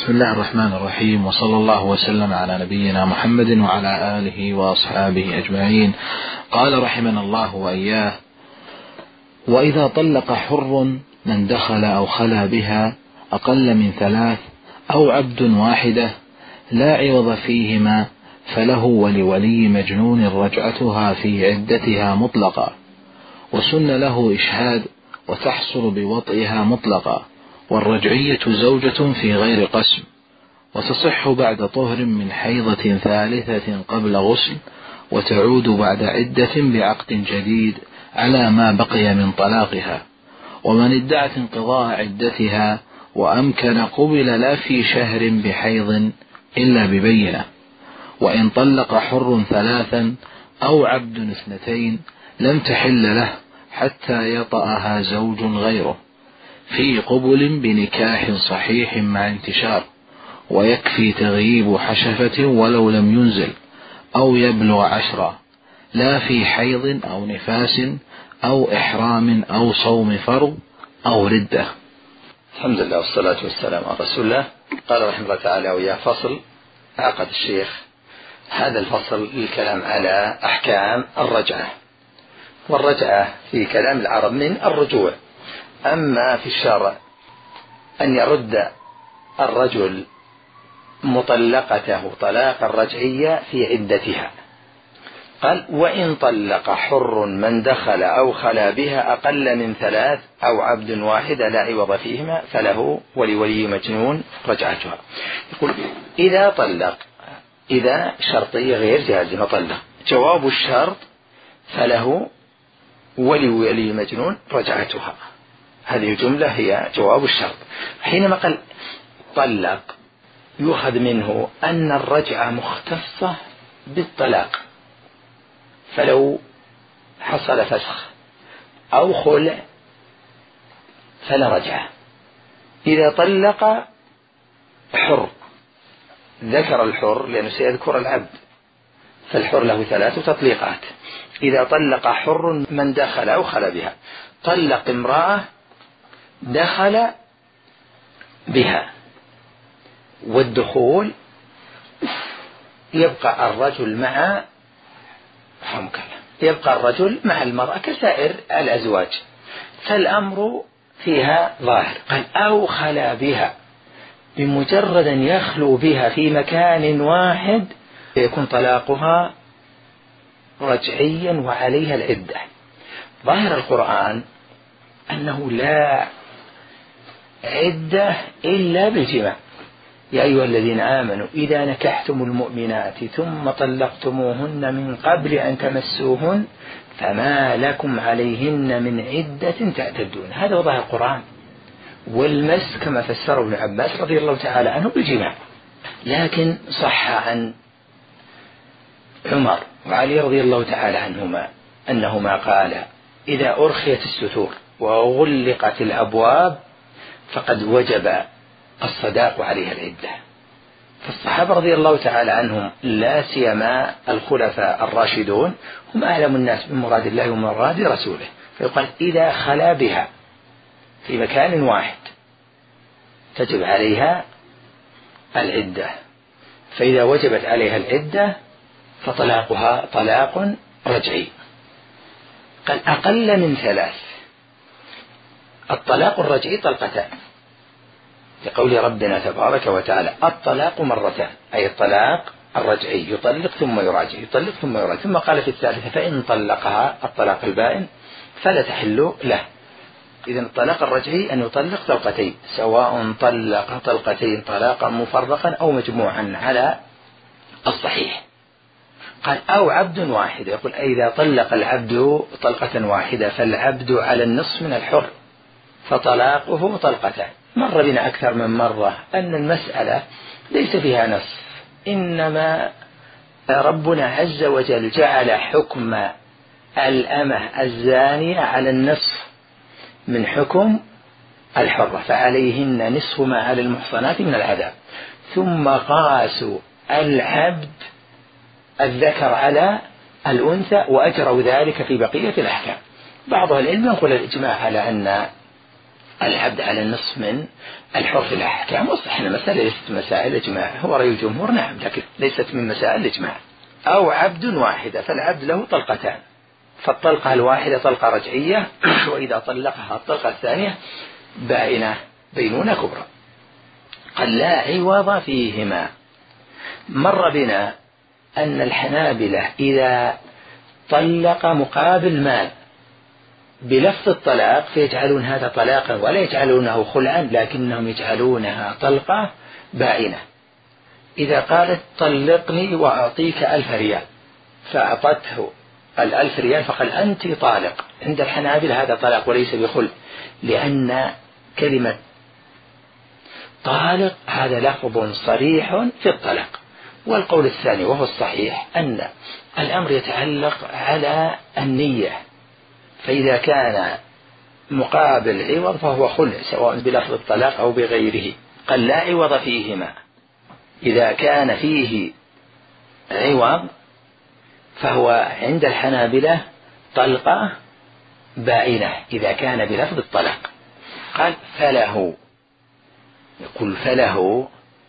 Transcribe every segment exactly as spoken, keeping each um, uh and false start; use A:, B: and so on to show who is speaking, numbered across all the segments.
A: بسم الله الرحمن الرحيم، وصلى الله وسلم على نبينا محمد وعلى آله وأصحابه أجمعين. قال رحمنا الله وإياه: وإذا طلق حر من دخل أو خلا بها أقل من ثلاث أو عبد واحدة لا عوض فيهما فله ولولي مجنون رجعتها في عدتها مطلقا، وسن له إشهاد وتحصل بوطئها مطلقا، والرجعية زوجة في غير قسم، وتصح بعد طهر من حيضة ثالثة قبل غسل، وتعود بعد عدة بعقد جديد على ما بقي من طلاقها. ومن ادعت انقضاء عدتها وأمكن قبل لا في شهر بحيض إلا ببينة. وإن طلق حر ثلاثا أو عبد اثنتين لم تحل له حتى يطأها زوج غيره في قبل بنكاح صحيح مع انتشار، ويكفي تغييب حشفة ولو لم ينزل أو يبلغ عشرا، لا في حيض أو نفاس أو إحرام أو صوم فرض أو ردة.
B: الحمد لله والصلاة والسلام على رسول الله. قال رحمه الله تعالى: ويا فصل. عقد الشيخ هذا الفصل للكلام على أحكام الرجعة، والرجعة في كلام العرب من الرجوع. أما في الشرع أن يرد الرجل مطلقته طلاق الرجعية في عدتها. قال: وإن طلق حر من دخل أو خلا بها أقل من ثلاث أو عبد واحد لا عوض فيهما فله ولولي مجنون رجعتها. يقول: إذا طلق، إذا شرطية غير جازمة طلق، جواب الشرط فله ولولي مجنون رجعتها. هذه الجملة هي جواب الشرط. حينما قال طلق يؤخذ منه أن الرجعة مختصة بالطلاق، فلو حصل فسخ أو خلع فلا رجعة. إذا طلق حر، ذكر الحر لأنه سيذكر العبد، فالحر له ثلاث تطليقات. إذا طلق حر من دخل أو خلا بها، طلق امرأة دخل بها، والدخول يبقى الرجل مع حمكة يبقى الرجل مع المرأة كسائر الأزواج، فالأمر فيها ظاهر. قال: أو خلا بها، بمجرد أن يخلو بها في مكان واحد يكون طلاقها رجعيا وعليها العدة. ظاهر القرآن أنه لا عدة إلا بالجماع. يا أيها الذين آمنوا إذا نكحتم المؤمنات ثم طلقتموهن من قبل أن تمسوهن فما لكم عليهن من عدة تعتدون. هذا وضع القرآن. والمس كما فسره ابن عباس رضي الله تعالى عنه بالجماع. لكن صح عن عمر وعلي رضي الله تعالى عنهما أنهما قال: إذا أرخيت الستور وغلقت الأبواب فقد وجب الصداق عليها العدة. فالصحابة رضي الله تعالى عنهم لا سيما الخلفاء الراشدون هم أعلم الناس بمراد الله ومراد رسوله، فيقال: إذا خلا بها في مكان واحد تجب عليها العدة، فإذا وجبت عليها العدة فطلاقها طلاق رجعي. قال: أقل من ثلاث. الطلاق الرجعي طلقتان، لقول ربنا تبارك وتعالى: الطلاق مرتان، أي الطلاق الرجعي يطلق ثم يراجع، يطلق ثم يراجع. ثم قال في الثالثة: فإن طلقها الطلاق البائن فلا تحل له. إذن الطلاق الرجعي أن يطلق طلقتين، سواء طلق طلقتين طلاقا مفرقا أو مجموعا على الصحيح. قال: أو عبد واحد. يقول: إذا طلق العبد طلقة واحدة فالعبد على النصف من الحر، فطلاقه طلقتان. مر بنا أكثر من مرة أن المسألة ليس فيها نص، إنما ربنا عز وجل جعل حكم الأمة الزانية على النصف من حكم الحرة، فعليهن نصف ما على المحصنات من العذاب. ثم قاسوا العبد الذكر على الأنثى وأجروا ذلك في بقية الأحكام. بعض العلم يقول الإجماع على أن العبد على النصف من الحر في الأحكام. وصحنا مسألة ليست مسائل إجماع، هو رأي الجمهور نعم، لكن ليست من مسائل الإجماع. أو عبد واحدة، فالعبد له طلقتان، فالطلقة الواحدة طلقة رجعية، وإذا طلقها الطلقة الثانية بائنة بينونة كبرى. قال لا عوض فيهما. مر بنا أن الحنابلة إذا طلق مقابل مال بلفظ الطلاق فيجعلون هذا طلاقا ولا يجعلونه خلعا، لكنهم يجعلونها طلقة بائنة. إذا قالت طلقني وأعطيك ألف ريال فأعطته الألف ريال فقال أنت طالق، عند الحنابلة هذا طلاق وليس بخلع، لأن كلمة طالق هذا لفظ صريح في الطلاق. والقول الثاني وهو الصحيح أن الأمر يتعلق على النية، فإذا كان مقابل عوض فهو خلع سواء بلفظ الطلاق أو بغيره. قال لا عوض فيهما، إذا كان فيه عوض فهو عند الحنابلة طلقة بائنة إذا كان بلفظ الطلاق. قال فله، يقول فله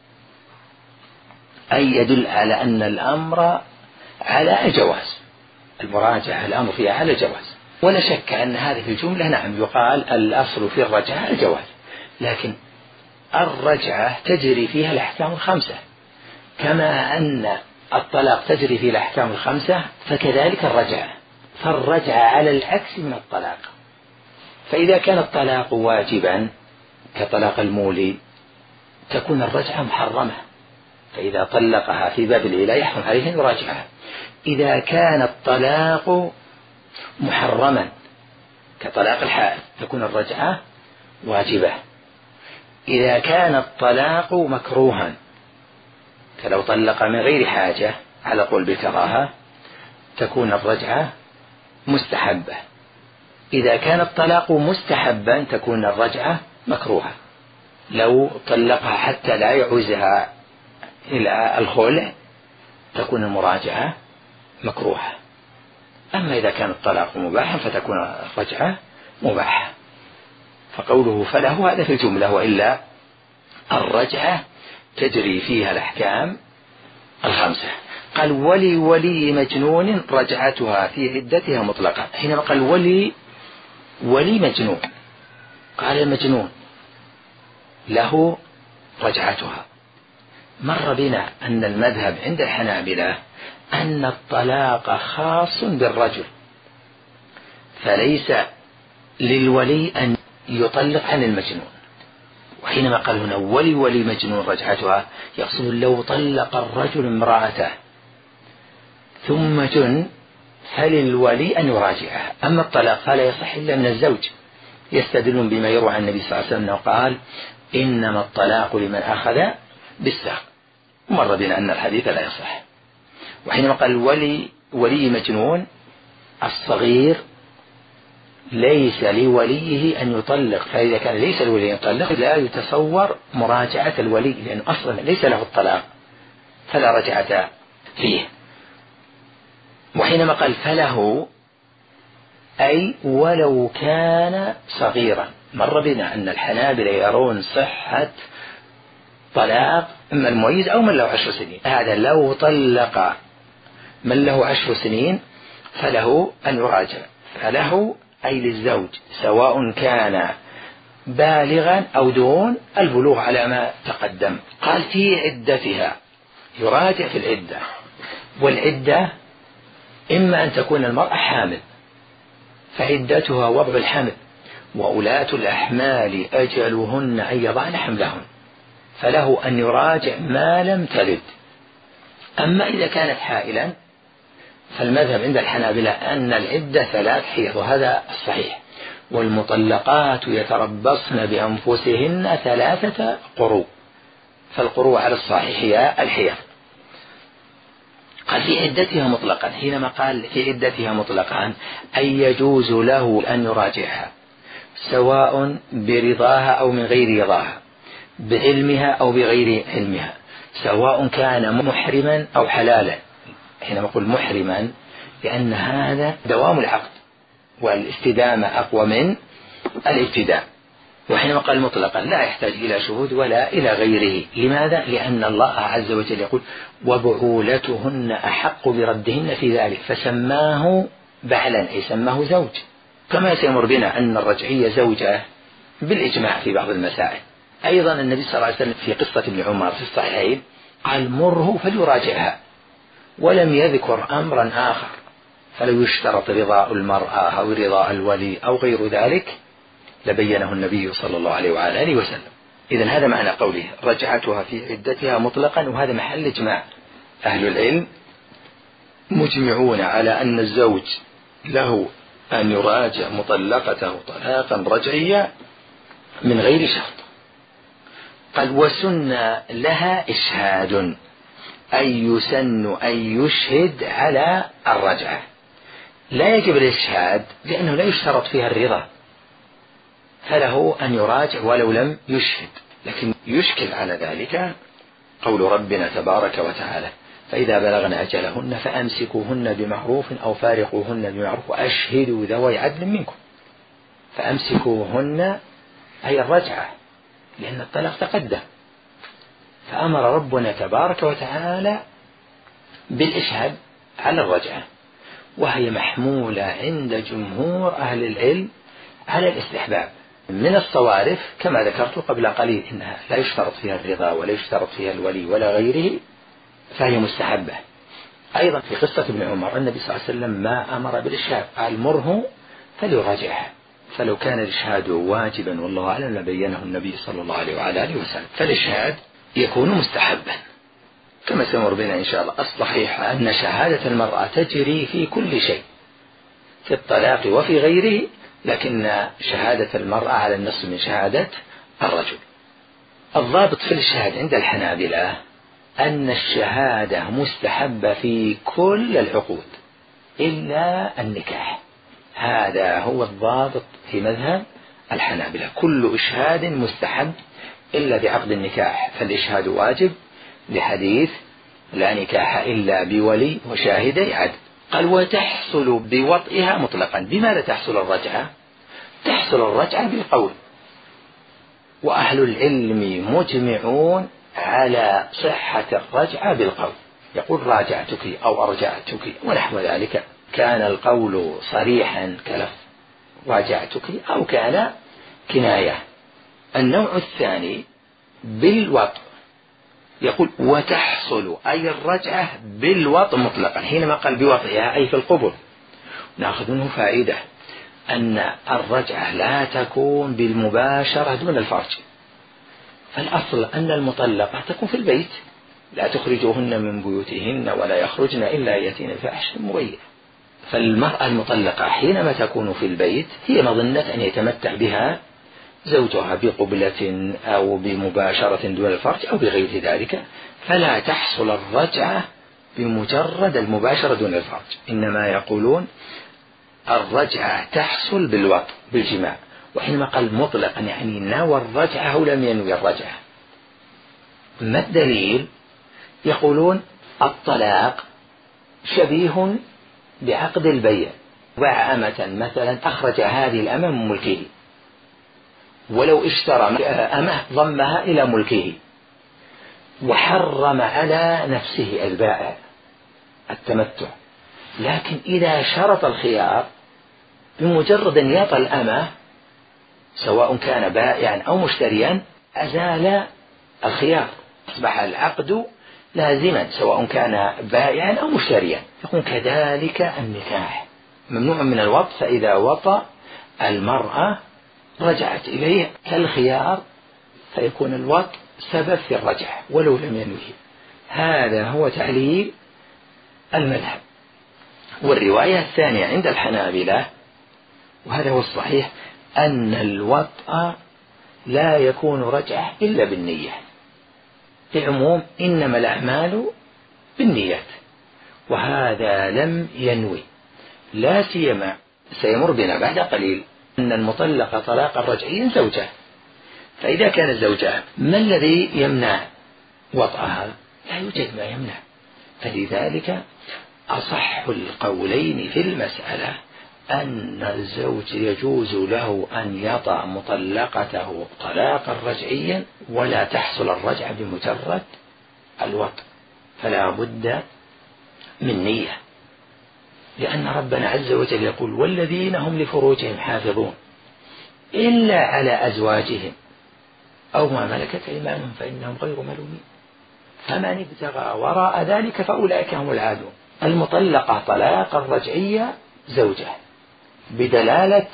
B: أي يدل على أن الأمر على الجواز، المراجعة الأمر فيها على الجواز. ولا شك أن هذه الجملة نعم يقال الأصل في الرجعة الجواز، لكن الرجعة تجري فيها الأحكام الخمسة، كما أن الطلاق تجري فيه الأحكام الخمسة فكذلك الرجعة، فالرجعة على العكس من الطلاق. فإذا كان الطلاق واجبا كطلاق المولي تكون الرجعة محرمة، فإذا طلقها في باب العلاء يحرم عليه أن يراجعها. إذا كان الطلاق محرما كطلاق الحائض تكون الرجعة واجبة. إذا كان الطلاق مكروها فلو طلق من غير حاجة على قول بالكراهة تكون الرجعة مستحبة. إذا كان الطلاق مستحبا تكون الرجعة مكروهة، لو طلقها حتى لا يعوزها إلى الخلع تكون المراجعة مكروهة. أما إذا كان الطلاق مباحا فتكون الرجعة مباحة. فقوله فله هذا في الجملة، وإلا الرجعة تجري فيها الأحكام الخمسة. قال ولي ولي مجنون رجعتها في عدتها مطلقة. حينما قال ولي ولي مجنون قال المجنون له رجعتها. مر بنا أن المذهب عند الحنابلة أن الطلاق خاص بالرجل، فليس للولي أن يطلق عن المجنون. وحينما قال هنا ولي ولي مجنون رجعتها يقصد لو طلق الرجل امرأته ثم جن فللولي أن يراجعها. أما الطلاق فلا يصح إلا من الزوج، يستدلون بما يروى عن النبي صلى الله عليه وسلم أنه قال إنما الطلاق لمن أخذ بالساق. ومر بنا أن الحديث لا يصح. وحينما قال ولي ولي مجنون الصغير ليس لوليه أن يطلق، فإذا كان ليس لوليه أن يطلق لا يتصور مراجعة الولي، لأنه أصلا ليس له الطلاق فلا رجعة فيه. وحينما قال فله أي ولو كان صغيرا. مر بنا أن الحنابلة يرون صحة طلاق إما المميز أو من له عشر سنين. هذا لو طلق من له عشر سنين فله أن يراجع، فله أي للزوج سواء كان بالغا أو دون البلوغ على ما تقدم. قال في عدتها، يراجع في العدة، والعدة إما أن تكون المرأة حامل فعدتها وضع الحمل، وأولاة الأحمال أجلهن أن يضعن حملهن، فله أن يراجع ما لم تلد. أما إذا كانت حائلا فالمذهب عند الحنابلة أن العدة ثلاث حيض، وهذا الصحيح. والمطلقات يتربصن بأنفسهن ثلاثة قروء، فالقروء على الصحيح هي الحيض. قال في عدتها مطلقا. حينما قال في عدتها مطلقا أي يجوز له أن يراجعها سواء برضاها أو من غير رضاها، بعلمها أو بغير علمها، سواء كان محرما أو حلالا. حينما أقول محرما لأن هذا دوام العقد والاستدامة أقوى من الابتداء. وحينما قال مطلقا لا يحتاج إلى شهود ولا إلى غيره. لماذا؟ لأن الله عز وجل يقول وبعولتهن أحق بردهن في ذلك، فسماه بعلا أي سماه زوج، كما سيمر بنا أن الرجعية زوجة بالإجماع في بعض المسائل. أيضا النبي صلى الله عليه وسلم في قصة ابن عمر في الصحيحين قال مره فليراجعها، ولم يذكر أمرا آخر، فلو يشترط رضاء المرأة أو رضاء الولي أو غير ذلك لبينه النبي صلى الله عليه وعلى آله وسلم. إذن هذا معنى قوله رجعتها في عدتها مطلقا، وهذا محل إجماع. أهل العلم مجمعون على أن الزوج له أن يراجع مطلقته طلاقا رجعيا من غير شرط. قال وسن لها إشهاد، أي يسن أن يشهد على الرجعة. لا يجب الإشهاد لأنه لا يشترط فيها الرضا، فله أن يراجع ولو لم يشهد. لكن يشكل على ذلك قول ربنا تبارك وتعالى فإذا بلغن أجلهن فأمسكوهن بمعروف أو فارقوهن بمعروف وأشهدوا ذوي عدل منكم. فأمسكوهن أي الرجعة، لأن الطلاق تقدم، فأمر ربنا تبارك وتعالى بالإشهاد على الرجعة، وهي محمولة عند جمهور أهل العلم على الاستحباب. من الصوارف كما ذكرت قبل قليل إنها لا يشترط فيها الرضا ولا يشترط فيها الولي ولا غيره، فهي مستحبة. أيضا في قصة ابن عمر النبي صلى الله عليه وسلم ما أمر بالإشهاد، قال مره فليراجعها، فلو كان الإشهاد واجبا والله أعلم لبينه النبي صلى الله عليه وعلى آله وسلم. فالإشهاد يكون مستحبا كما سيمر بنا إن شاء الله. الصحيح أن شهادة المرأة تجري في كل شيء، في الطلاق وفي غيره، لكن شهادة المرأة على النص من شهادة الرجل. الضابط في الشهادة عند الحنابلة أن الشهادة مستحبة في كل العقود إلا النكاح، هذا هو الضابط في مذهب الحنابلة. كل إشهاد مستحب إلا بعقد النكاح، فالإشهاد واجب لحديث لا نكاح إلا بولي وشاهدي عدل. قال وتحصل بوطئها مطلقا. بماذا تحصل الرجعة؟ تحصل الرجعة بالقول، وأهل العلم مجمعون على صحة الرجعة بالقول، يقول راجعتك أو أرجعتك ونحو ذلك، كان القول صريحا كلف راجعتك أو كان كناية. النوع الثاني بالوطء، يقول وتحصل أي الرجعة بالوطء مطلقا. حينما قال بوطئها أي في القبل، نأخذ منه فائدة أن الرجعة لا تكون بالمباشرة دون الفرج، فالأصل أن المطلقة تكون في البيت، لا تخرجوهن من بيوتهن ولا يخرجن إلا يأتين بفاحشة مبينة. فالمرأة المطلقة حينما تكون في البيت هي مظنة أن يتمتع بها زوجها بقبلة أو بمباشرة دون الفرج أو بغير ذلك، فلا تحصل الرجعة بمجرد المباشرة دون الفرج، إنما يقولون الرجعة تحصل بالوطء بالجماع. وحينما قال مطلقا يعني نوى الرجعة ولم ينوي الرجعة. ما الدليل؟ يقولون الطلاق شبيه بعقد البيع، باع أمة مثلا أخرج هذه الأمة من ملكه، ولو اشترى أمة ضمها إلى ملكه وحرم على نفسه البائع التمتع، لكن إذا شرط الخيار بمجرد أن يعطى الأمة سواء كان بائعا أو مشتريا أزال الخيار، أصبح العقد لازما سواء كان بائعا أو مشتريا. يكون كذلك النكاح ممنوع من الوطء، فإذا وطأ المرأة رجعت إليه كالخيار، فيكون الوطء سبب في الرجعة ولو لم ينوه. هذا هو تعليل المذهب. والرواية الثانية عند الحنابلة وهذا هو الصحيح أن الوطأ لا يكون رجعة إلا بالنية، العموم إنما الأعمال بالنيات، وهذا لم ينوي. لا سيما سيمر بنا بعد قليل أن المطلقة طلاقا رجعيا زوجة، فإذا كان الزوجة ما الذي يمنع وطأها؟ لا يوجد ما يمنع. فلذلك أصح القولين في المسألة أن الزوج يجوز له أن يطأ مطلقته طلاقا رجعيا ولا تحصل الرجعة بمجرد الوطء، فلا بد من نية، لأن ربنا عز وجل يقول والذين هم لفروجهم حافظون إلا على أزواجهم أو ما ملكت أيمانهم فإنهم غير ملومين، فمن ابتغى وراء ذلك فأولئك هم العادون. المطلقة طلاقا رجعيا زوجة بدلالة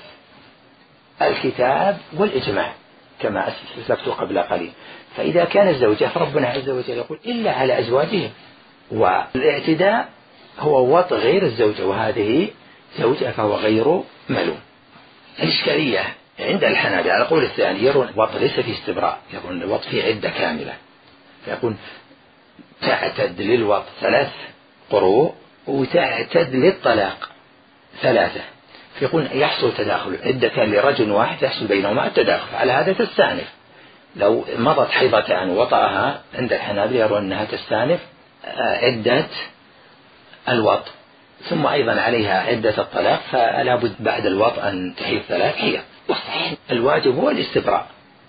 B: الكتاب والإجماع كما أسلفت قبل قليل. فإذا كان الزوجة فربنا عز وجل يقول إلا على أزواجهم، والاعتداء هو وطء غير الزوجة وهذه زوجة فهو غير ملوم. الإشكالية عند الحنابلة على القول الثاني يرون الوطء ليس في استبراء، يرون الوطء في عدة كاملة، فيقول تعتد للوطء ثلاث قروء وتعتد للطلاق ثلاثة، فيقول يحصل تداخل عدة لرجل واحد يحصل بينهما التداخل، على هذا تستأنف. لو مضت حيضتان وطأها عند الحنابلة يرون أنها تستأنف عدة الوطء، ثم أيضا عليها عدة الطلاق، فلا بد بعد الوطء أن تحيض ثلاث حيض. والصحيح الواجب هو الاستبراء،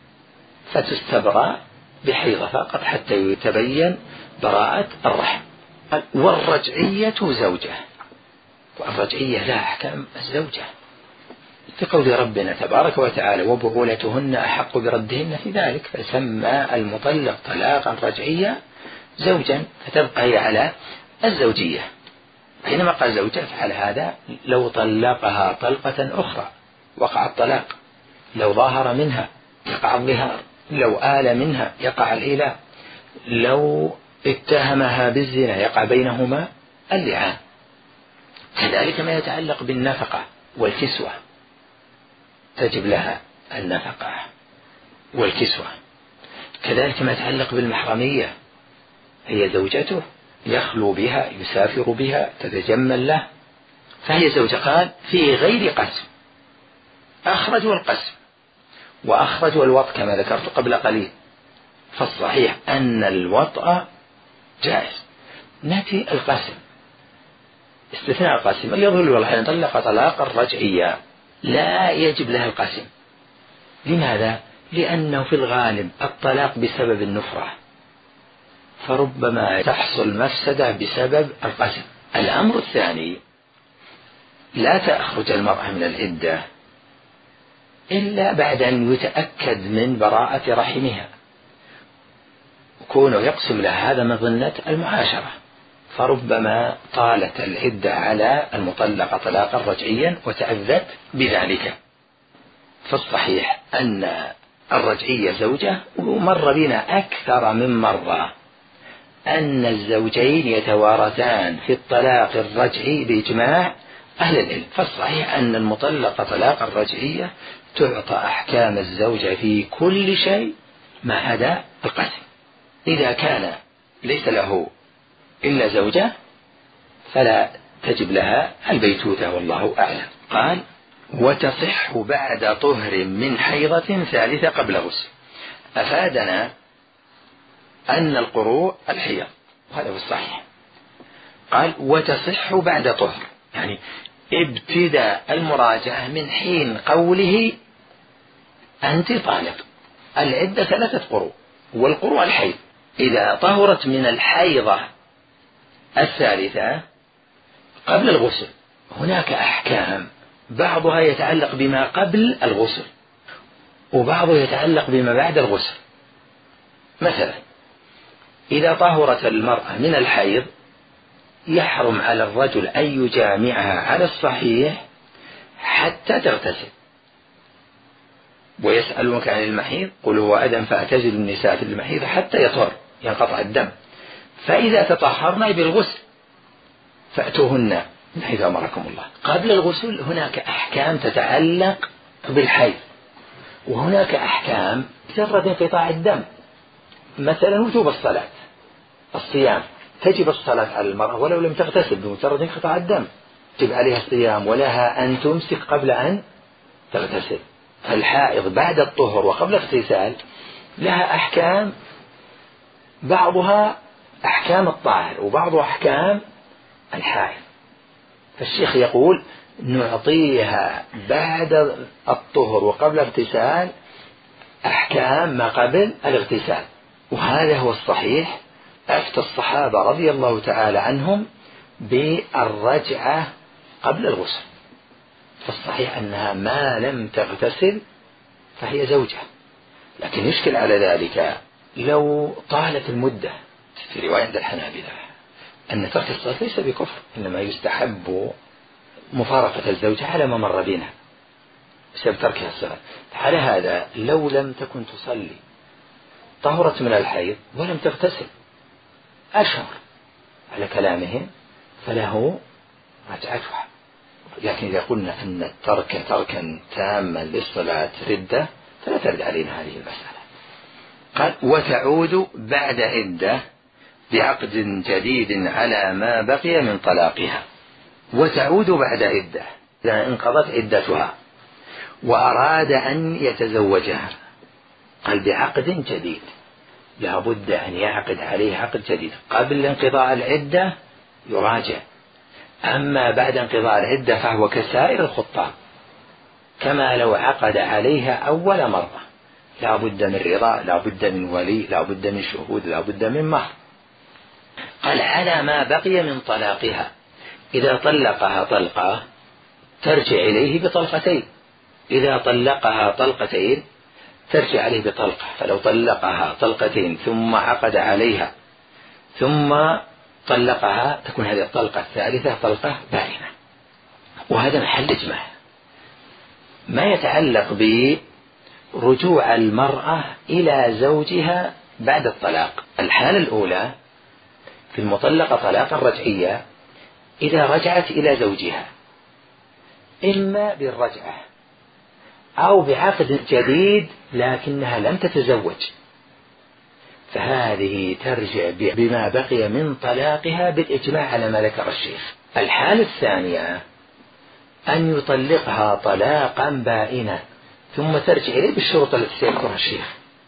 B: فتستبرأ بحيضة فقط حتى يتبين براءة الرحم. والرجعية زوجة، والرجعية لا أحكام الزوجة في قول ربنا تبارك وتعالى وبعولتهن أحق بردهن في ذلك، فسمى المطلق طلاقا رجعيا زوجا، فتبقى هي على الزوجية. حينما قال زوجة فعل هذا لو طلقها طلقة أخرى وقع الطلاق، لو ظاهر منها يقع الظهار، لو آل منها يقع الإيلاء، لو اتهمها بالزنا يقع بينهما اللعان. كذلك ما يتعلق بالنفقة والكسوة تجب لها النفقة والكسوة. كذلك ما يتعلق بالمحرمية، هي زوجته يخلو بها يسافر بها تتجمل له، فهي زوجة. قال في غير قسم، أخرجوا القسم وأخرجوا الوطء كما ذكرت قبل قليل، فالصحيح أن الوطء جائز. نأتي القسم، استثناء القسم يظل والله طلق طلاقا رجعيا لا يجب لها القسم. لماذا؟ لأنه في الغالب الطلاق بسبب النفرة، فربما تحصل مفسدة بسبب القسم. الأمر الثاني لا تخرج المرأة من العدة إلا بعد أن يتأكد من براءة رحمها، كونه يقسم لها هذا مظنة المعاشرة، فربما طالت العدة على المطلقة طلاقا رجعيا وتأذت بذلك. فالصحيح أن الرجعية زوجة، ومر بنا أكثر من مرة أن الزوجين يتوارثان في الطلاق الرجعي بإجماع أهل العلم، فالصحيح أن المطلقة طلاقا رجعية تعطى أحكام الزوجة في كل شيء ما عدا القسم. إذا كان ليس له إلا زوجة فلا تجب لها البيتوتة والله أعلم. قال وتصح بعد طهر من حيضة ثالثة قبل غسل. أفادنا أن القروء الحيض، وهذا هو الصحيح. قال وتصح بعد طهر، يعني ابتداء المراجعة من حين قوله أنت طالق. العدة ثلاثة قروء، والقروء الحيض. إذا طهرت من الحيضة الثالثة قبل الغسل هناك أحكام، بعضها يتعلق بما قبل الغسل وبعضه يتعلق بما بعد الغسل. مثلا إذا طهرت المرأة من الحيض يحرم على الرجل أن يجامعها على الصحيح حتى تغتسل. ويسألونك عن المحيض قل هو أذى فاعتزلوا النساء في المحيض حتى يطهر ينقطع الدم، فإذا تطهرن بالغسل فأتوهن من حيث أمركم الله. قبل الغسل هناك أحكام تتعلق بالحيض، وهناك أحكام مجرد انقطاع الدم، مثلا وجوب الصلاة، الصيام تجب الصلاة على المرأة ولو لم تغتسل بمجرد انقطاع الدم، تجب عليها الصيام ولها أن تمسك قبل أن تغتسل. الحائض بعد الطهر وقبل اغتسال لها أحكام، بعضها أحكام الطاهر وبعضها أحكام الحائض. فالشيخ يقول نعطيها بعد الطهر وقبل الاغتسال أحكام ما قبل الاغتسال، وهذا هو الصحيح. أفتى الصحابة رضي الله تعالى عنهم بالرجعة قبل الغسل، فالصحيح أنها ما لم تغتسل فهي زوجة. لكن يشكل على ذلك لو طالت المدة، في رواية عند الحنابلة أن ترك الصلاة ليس بكفر، إنما يستحب مفارقة الزوجة على ما مر بنا بسبب تركها الصلاة. على هذا لو لم تكن تصلي، طهرت من الحيض ولم تغتسل أشهر على كلامهم، فله رجعتها. لكن إذا قلنا أن الترك تركا تاما للصلاة ردة فلا ترد علينا هذه المسألة. قال وتعود بعد عدة بعقد جديد على ما بقي من طلاقها. وتعود بعد عدة إذا انقضت عدتها وأراد أن يتزوجها، قال بعقد جديد، لا بد أن يعقد عليه عقد جديد. قبل انقضاء العدة يراجع، أما بعد انقضاء العدة فهو كسائر الخطاب، كما لو عقد عليها أول مرة، لا بد من رضا، لا بد من ولي، لا بد من شهود، لا بد من مهر. قال على ما بقي من طلاقها، إذا طلقها طلقة ترجع إليه بطلقتين، إذا طلقها طلقتين ترجع عليه بطلقة. فلو طلقها طلقتين ثم عقد عليها ثم طلقها تكون هذه الطلقة الثالثة طلقة بائنة. وهذا محل إجماع. ما يتعلق برجوع المرأة إلى زوجها بعد الطلاق، الحالة الأولى في المطلقة طلاقا رجعية إذا رجعت إلى زوجها إما بالرجعة أو بعقد جديد لكنها لم تتزوج، فهذه ترجع بما بقي من طلاقها بالإجماع على ما ذكر الشيخ. الحالة الثانية أن يطلقها طلاقا بائنا ثم ترجع إليه بالشروط التي سيذكرها الشيخ،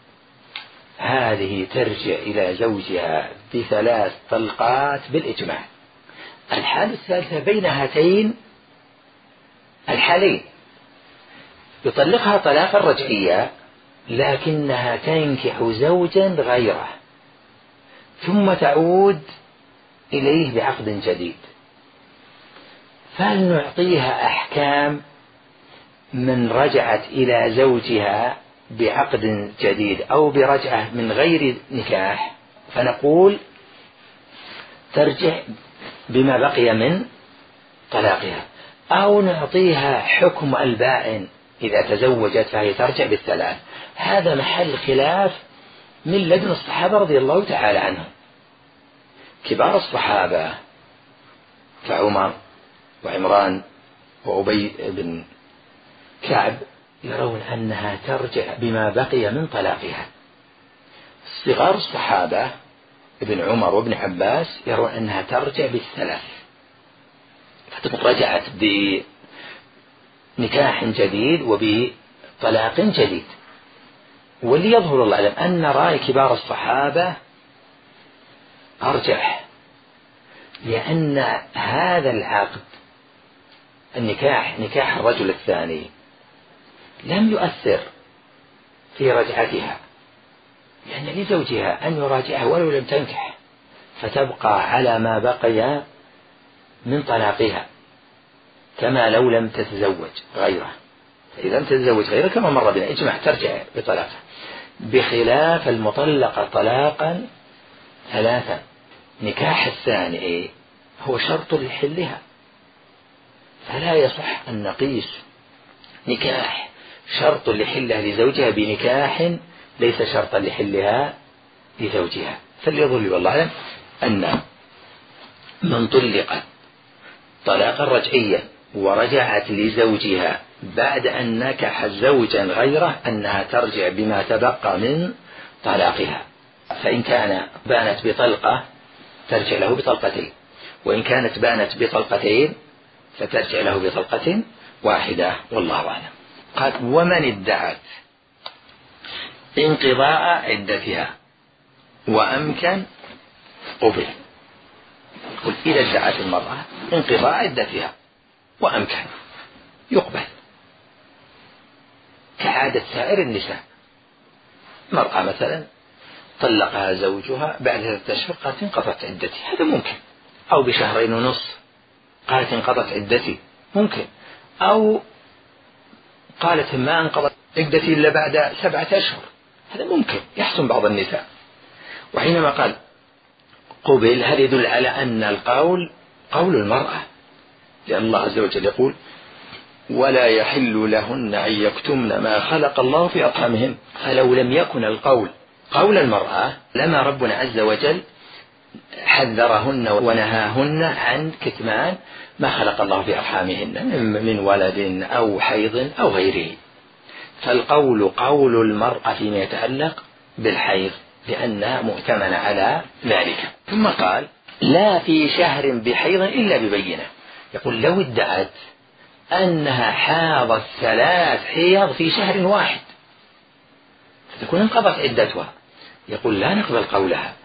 B: هذه ترجع إلى زوجها بثلاث طلقات بالإجماع. الحالة الثالثة بين هاتين الحالين يطلقها طلاقا رجعيا لكنها تنكح زوجا غيره ثم تعود إليه بعقد جديد، فلنعطيها أحكام من رجعت إلى زوجها بعقد جديد أو برجعة من غير نكاح، فنقول ترجع بما بقي من طلاقها، أو نعطيها حكم البائن إذا تزوجت فهي ترجع بالثلاث. هذا محل خلاف من لدن الصحابة رضي الله تعالى عنهم. كبار الصحابة كعمر وعمران وأبي بن كعب يرون أنها ترجع بما بقي من طلاقها. صغار الصحابة ابن عمر وابن عباس يرون أنها ترجع بالثلاث، فتكون رجعت بنكاح جديد وبطلاق جديد. واللي يظهر الله أعلم أن رأي كبار الصحابة أرجح، لأن هذا العقد النكاح نكاح الرجل الثاني لم يؤثر في رجعتها، لأن لزوجها أن يراجعها ولو لم تنكح، فتبقى على ما بقي من طلاقها كما لو لم تتزوج غيره. فإذا لم تتزوج غيره كما مر بنا إجماع ترجع بطلاقها، بخلاف المطلقة طلاقا ثلاثا نكاح الثاني هو شرط لحلها، فلا يصح أن نقيس نكاح شرط لحلها لزوجها بنكاح ليس شرطا لحلها لزوجها. فليظل والله أعلم أن من طلقت طلاقا رجعيا ورجعت لزوجها بعد أن نكح زوجا غيره أنها ترجع بما تبقى من طلاقها، فإن كان بانت بطلقة ترجع له بطلقتين، وإن كانت بانت بطلقتين فترجع له بطلقة واحدة والله أعلم. قال ومن ادعت انقضاء عدتها وأمكن قبل. قل إذا ادعت المرأة انقضاء عدتها وأمكن، يقبل كعادة سائر النساء. مرأة مثلا طلقها زوجها بعد ثلاثة أشهر قالت انقضت عدتي، هذا ممكن. أو بشهرين ونصف قالت انقضت عدتي، ممكن. أو قالت ما انقضت عدتي إلا بعد سبعة أشهر، هذا ممكن، يحسن بعض النساء. وحينما قال قبل هذا يدل على أن القول قول المرأة، لأن الله عز وجل يقول ولا يحل لهن أن يكتمن ما خلق الله في أرحامهن. فلو لم يكن القول قول المرأة لما ربنا عز وجل حذرهن ونهاهن عن كتمان ما خلق الله في أرحامهن من ولد أو حيض أو غيره. فالقول قول المرأة فيما يتعلق بالحيض لأنها مؤتمنة على ذلك. ثم قال لا في شهر بحيض إلا ببينة. يقول لو ادعت أنها حاضت ثلاث حيض في شهر واحد فتكون انقضت عدتها، يقول لا نقبل قولها.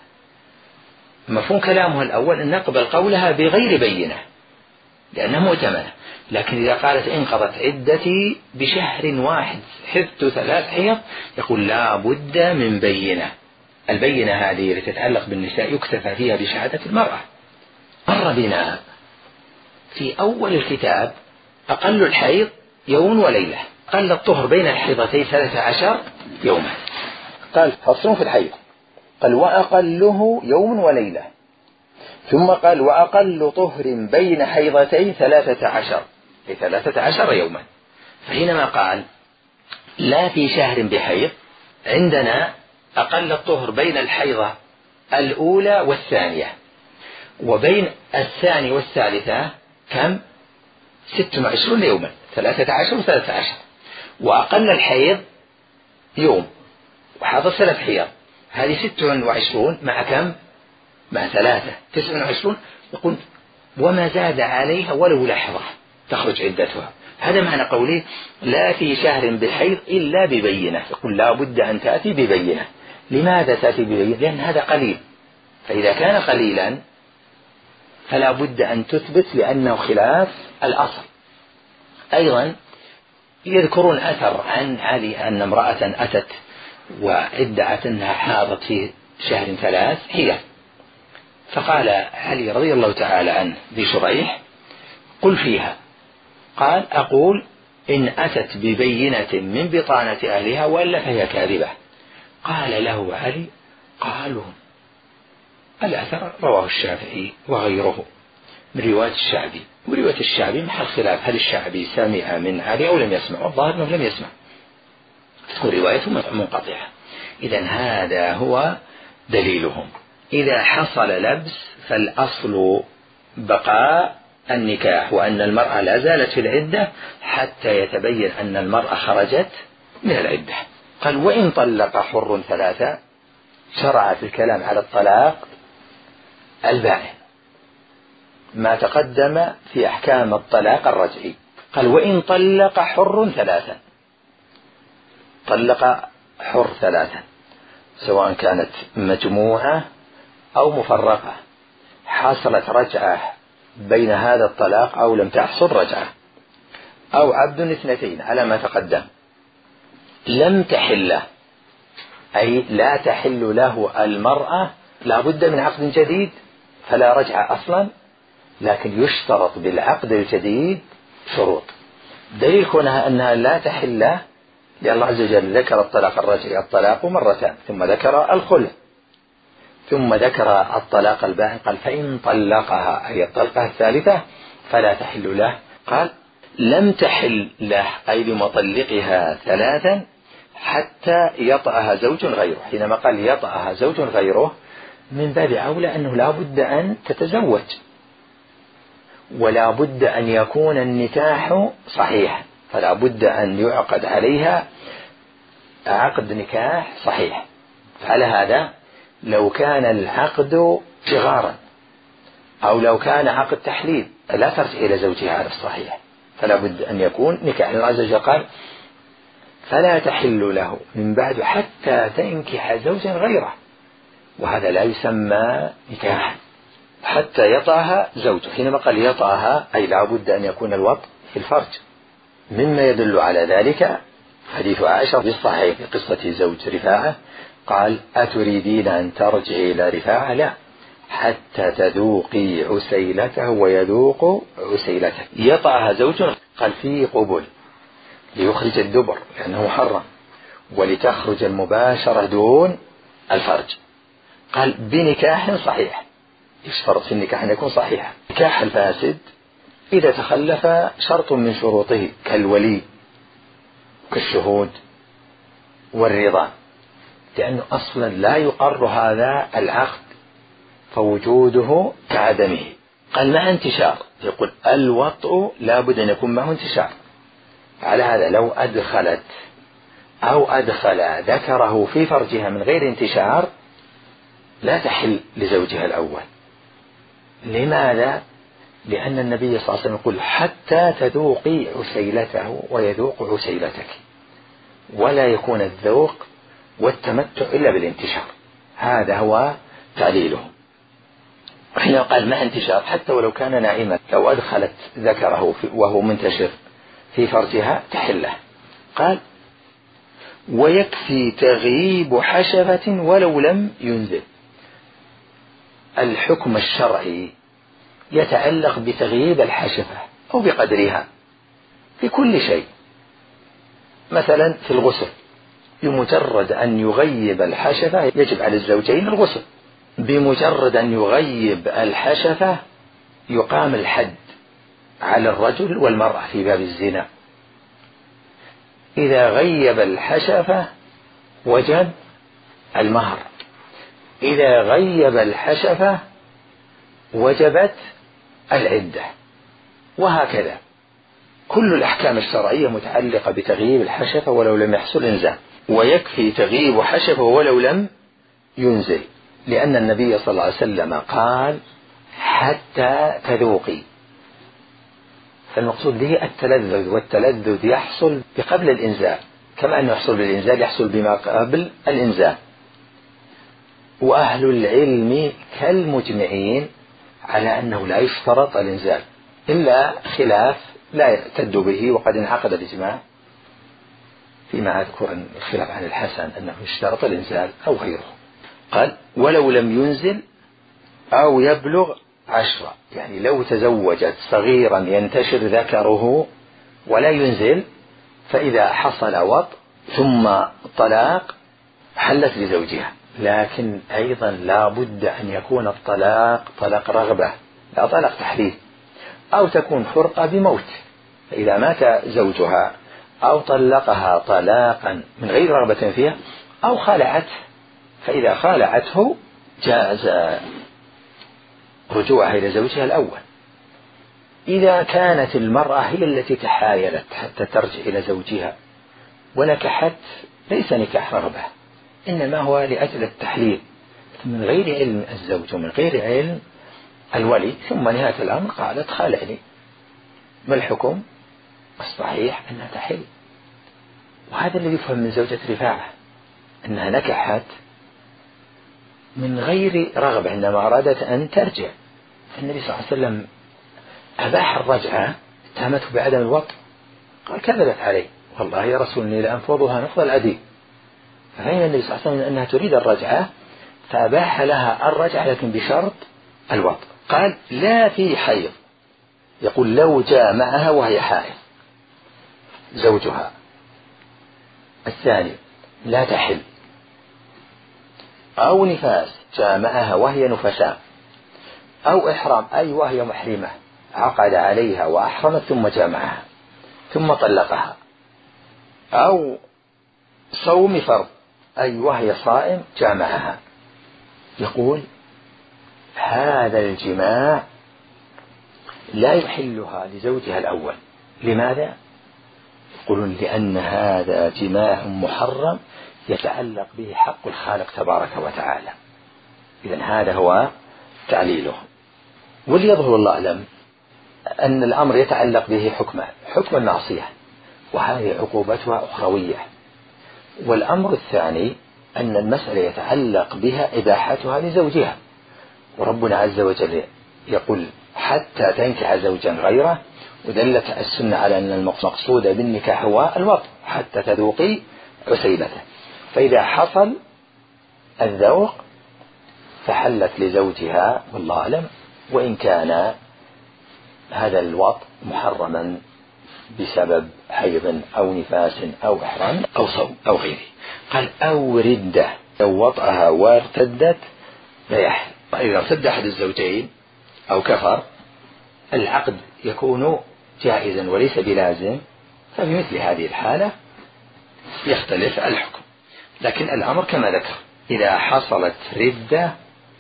B: مفهوم كلامه الأول أن نقبل قولها بغير بينة لأنها مؤتمنة، لكن إذا قالت انقضت عدتي بشهر واحد حفظت ثلاث حيض يقول لا بد من بينة. البينة هذه التي تتعلق بالنساء يكتفى فيها بشهادة المرأة. مر بنا في أول الكتاب أقل الحيض يوم وليلة، أقل الطهر بين الحيضتين ثلاثة عشر يوما. قال فصل في الحيض، قال وأقله يوم وليلة، ثم قال وأقل طهر بين حيضتين ثلاثة عشر أي ثلاثة عشر يوما. فحينما قال لا في شهر بحيض عندنا أقل الطهر بين الحيضة الأولى والثانية، وبين الثانية والثالثة كم؟ ست وعشرون يوما، ثلاثة عشر وثلاثة عشر. وأقل الحيض يوم وحاضر ثلاث حيض، هذه ست وعشرون مع كم؟ مع ثلاثة تسع وعشرون. يقول وما زاد عليها ولو لحظة تخرج عدتها. هذا معنى قوله لا في شهر بحيض إلا ببينة. يقول لا بد أن تأتي ببينة. لماذا تأتي ببينة؟ لأن هذا قليل، فإذا كان قليلا فلا بد أن تثبت لأنه خلاف الأصل. أيضا يذكرون أثر عن علي أن امرأة أتت وادعت أنها حاضت في شهر ثلاث هي، فقال علي رضي الله تعالى عنه بشريح قل فيها، قال أقول إن أتت ببينة من بطانة أهلها وإلا فهي كاذبة. قال له علي قالوا الأثر رواه الشافعي وغيره من رواية الشعبي، ورواية الشعبي محل خلاف هل الشعبي سمع من علي أو لم يسمع، والظاهر أنه لم يسمع، تكون روايته منقطعة. إذن هذا هو دليلهم. إذا حصل لبس فالأصل بقاء النكاح وأن المرأة لا زالت في العدة حتى يتبين أن المرأة خرجت من العدة. قال وإن طلق حر ثلاثة، شرع في الكلام على الطلاق البائن ما تقدم في أحكام الطلاق الرجعي. قال وإن طلق حر ثلاثا، طلق حر ثلاثا سواء كانت مجموعة أو مفرقة، حصلت رجعة بين هذا الطلاق أو لم تحصل رجعة، أو عبد اثنتين على ما تقدم، لم تحل أي لا تحل له المرأة، لا بد من عقد جديد فلا رجعة أصلا، لكن يشترط بالعقد الجديد شروط. دليل كونها أنها لا تحل لأن الله عز وجل ذكر الطلاق الرجعي الطلاق مرتان، ثم ذكر الخلع، ثم ذكر الطلاق البائن قال فإن طلقها أي الطلقة الثالثة فلا تحل له. قال لم تحل له أي لمطلقها ثلاثا حتى يطأها زوج غيره. حينما قال يطأها زوج غيره من باب أولى أنه لا بد أن تتزوج ولا بد أن يكون النكاح صحيح، فلا بد أن يعقد عليها عقد نكاح صحيح. فعلى هذا لو كان العقد صغارا أو لو كان عقد تحليل لا ترجع إلى زوجها على الصحيح، فلا بد أن يكون نكاح. الله عز وجل قال فلا تحل له من بعد حتى تنكح زوجا غيره، وهذا لا يسمى نكاحا حتى يطأها زوجه. حينما قال يطأها أي لا بد أن يكون الوطء في الفرج، مما يدل على ذلك حديث عائشة في الصحيح في قصة زوج رفاعة قال أتريدين أن ترجعي إلى رفاعة؟ لا، حتى تذوقي عسيلته ويذوق عسيلتك. يطعها زوج قال فيه قبول ليخرج الدبر لأنه محرم، ولتخرج المباشرة دون الفرج. قال بنكاح صحيح، يشترط في النكاح أن يكون صحيح. نكاح الفاسد إذا تخلف شرط من شروطه كالولي كالشهود والرضا، لأنه أصلا لا يقر هذا العقد فوجوده كعدمه. قال مع انتشار، يقول الوطء لا بد أن يكون معه انتشار. على هذا لو أدخلت أو أدخل ذكره في فرجها من غير انتشار لا تحل لزوجها الأول. لماذا؟ لأن النبي صلى الله عليه وسلم يقول حتى تذوقي عسيلته ويذوق عسيلتك، ولا يكون الذوق والتمتع إلا بالانتشار. هذا هو تعليله. حين قال مع انتشار حتى ولو كان نائما، لو أدخلت ذكره وهو منتشر في فرجها تحله. قال ويكفي تغييب حشفة ولو لم ينزل. الحكم الشرعي يتعلق بتغييب الحشفة أو بقدرها في كل شيء. مثلا في الغسل، بمجرد أن يغيب الحشفة يجب على الزوجين الغسل، بمجرد أن يغيب الحشفة يقام الحد على الرجل والمرأة في باب الزنا. إذا غيب الحشفة وجب المهر، إذا غيب الحشفة وجبت العدة، وهكذا كل الأحكام الشرعية متعلقة بتغييب الحشفة ولو لم يحصل إنزال. ويكفي تغييب حشفة ولو لم ينزل، لأن النبي صلى الله عليه وسلم قال حتى تذوقي، فالمقصود به التلذذ، والتلذذ يحصل بقبل الإنزال كما أنه يحصل بالإنزال يحصل بما قبل الإنزال. وأهل العلم كالمجمعين على أنه لا يشترط الإنزال، إلا خلاف لا يعتد به، وقد انعقد الإجماع فيما أذكر الخلاف عن الحسن أنه يشترط الإنزال أو غيره. قال ولو لم ينزل أو يبلغ عشرة، يعني لو تزوجت صغيرا ينتشر ذكره ولا ينزل، فإذا حصل وط ثم طلاق حلت لزوجها. لكن أيضا لا بد أن يكون الطلاق طلاق رغبة لا طلاق تحريم، أو تكون فرقة بموت، فإذا مات زوجها أو طلقها طلاقا من غير رغبة فيها أو خالعته، فإذا خالعته جاز رجوعها إلى زوجها الأول. إذا كانت المرأة هي التي تحايلت حتى ترجع إلى زوجها ونكحت ليس نكاح رغبة، إنما هو لأجل التحليل من غير علم الزوج ومن غير علم الولي، ثم نهاية الأمر قالت خالعني، ما الحكم؟ الصحيح أنها تحل. وهذا الذي يفهم من زوجة رفاعة أنها نكحت من غير رغبة، إنما أرادت أن ترجع. النبي صلى الله عليه وسلم أباح الرجعة، اتهمته بعدم الوطء، قال كذبت عليه والله يا رسول إني لأنفضها نفض العديد. ففهم النبي صلى الله عليه وسلم أنها تريد الرجعة فأباح لها الرجعة لكن بشرط الوطء. قال لا في حيض، يقول لو جاء معها وهي حائض زوجها. الثاني لا تحل. أو نفاس جاء معها وهي نفساء، أو إحرام أي وهي محرمة عقد عليها وأحرمت ثم جاء معها ثم طلقها، أو صوم فرض أي وهي صائم جاء معها. يقول هذا الجماع لا يحلها لزوجها الأول. لماذا؟ يقولون لأن هذا جماع محرم يتعلق به حق الخالق تبارك وتعالى. إذن هذا هو تعليله. وليظهر الله أعلم أن الأمر يتعلق به حكمان: حكم المعصية وهذه عقوبتها أخروية، والأمر الثاني أن المسألة يتعلق بها إباحتها لزوجها، وربنا عز وجل يقول حتى تنكح زوجا غيره ودلت السنة على أن المقصود بالنكاح هو الوطء حتى تذوقي عسيبته. فإذا حصل الذوق فحلت لزوجها والله أعلم، وإن كان هذا الوطء محرما بسبب حيض أو نفاس أو إحرام أو صوم أو غيره. قال أو ردة، لو وطأها وارتدت لا يحل. إذا ارتد أحد الزوجين أو كفر العقد يكون جائزا وليس بلازم، ففي مثل هذه الحالة يختلف الحكم. لكن الأمر كما ذكر، إذا حصلت ردة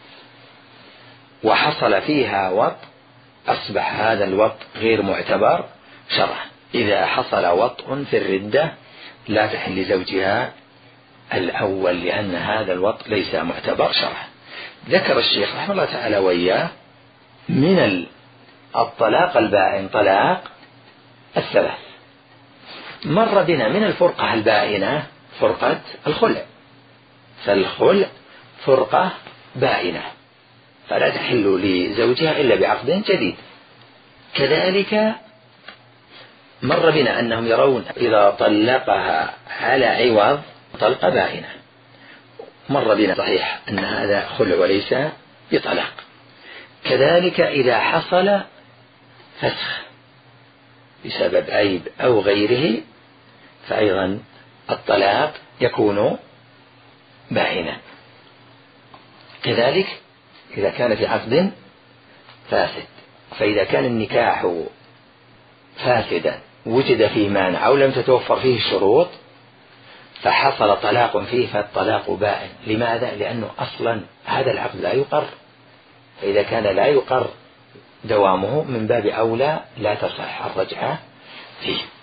B: وحصل فيها وطء أصبح هذا الوطء غير معتبر شرعا. إذا حصل وطء في الردة لا تحل لزوجها الأول لأن هذا الوطء ليس معتبر شرعا. ذكر الشيخ رحمه الله تعالى وإياه من الطلاق البائن طلاق الثلاث. مر بنا من الفرقة البائنة فرقة الخلع، فالخلع فرقة بائنة فلا تحل لزوجها إلا بعقد جديد. كذلك مر بنا أنهم يرون إذا طلقها على عوض طلقة بائنة. مر بنا صحيح أن هذا خلع وليس بطلاق. كذلك إذا حصل فسخ بسبب عيب أو غيره فأيضا الطلاق يكون بائنا. كذلك إذا كان في عقد فاسد، فإذا كان النكاح فاسدا وجد فيه مانع أو لم تتوفر فيه الشروط فحصل طلاق فيه فالطلاق بائن. لماذا؟ لأنه أصلا هذا العقد لا يقر، فإذا كان لا يقر دوامه من باب أولى لا تصح الرجعة فيه.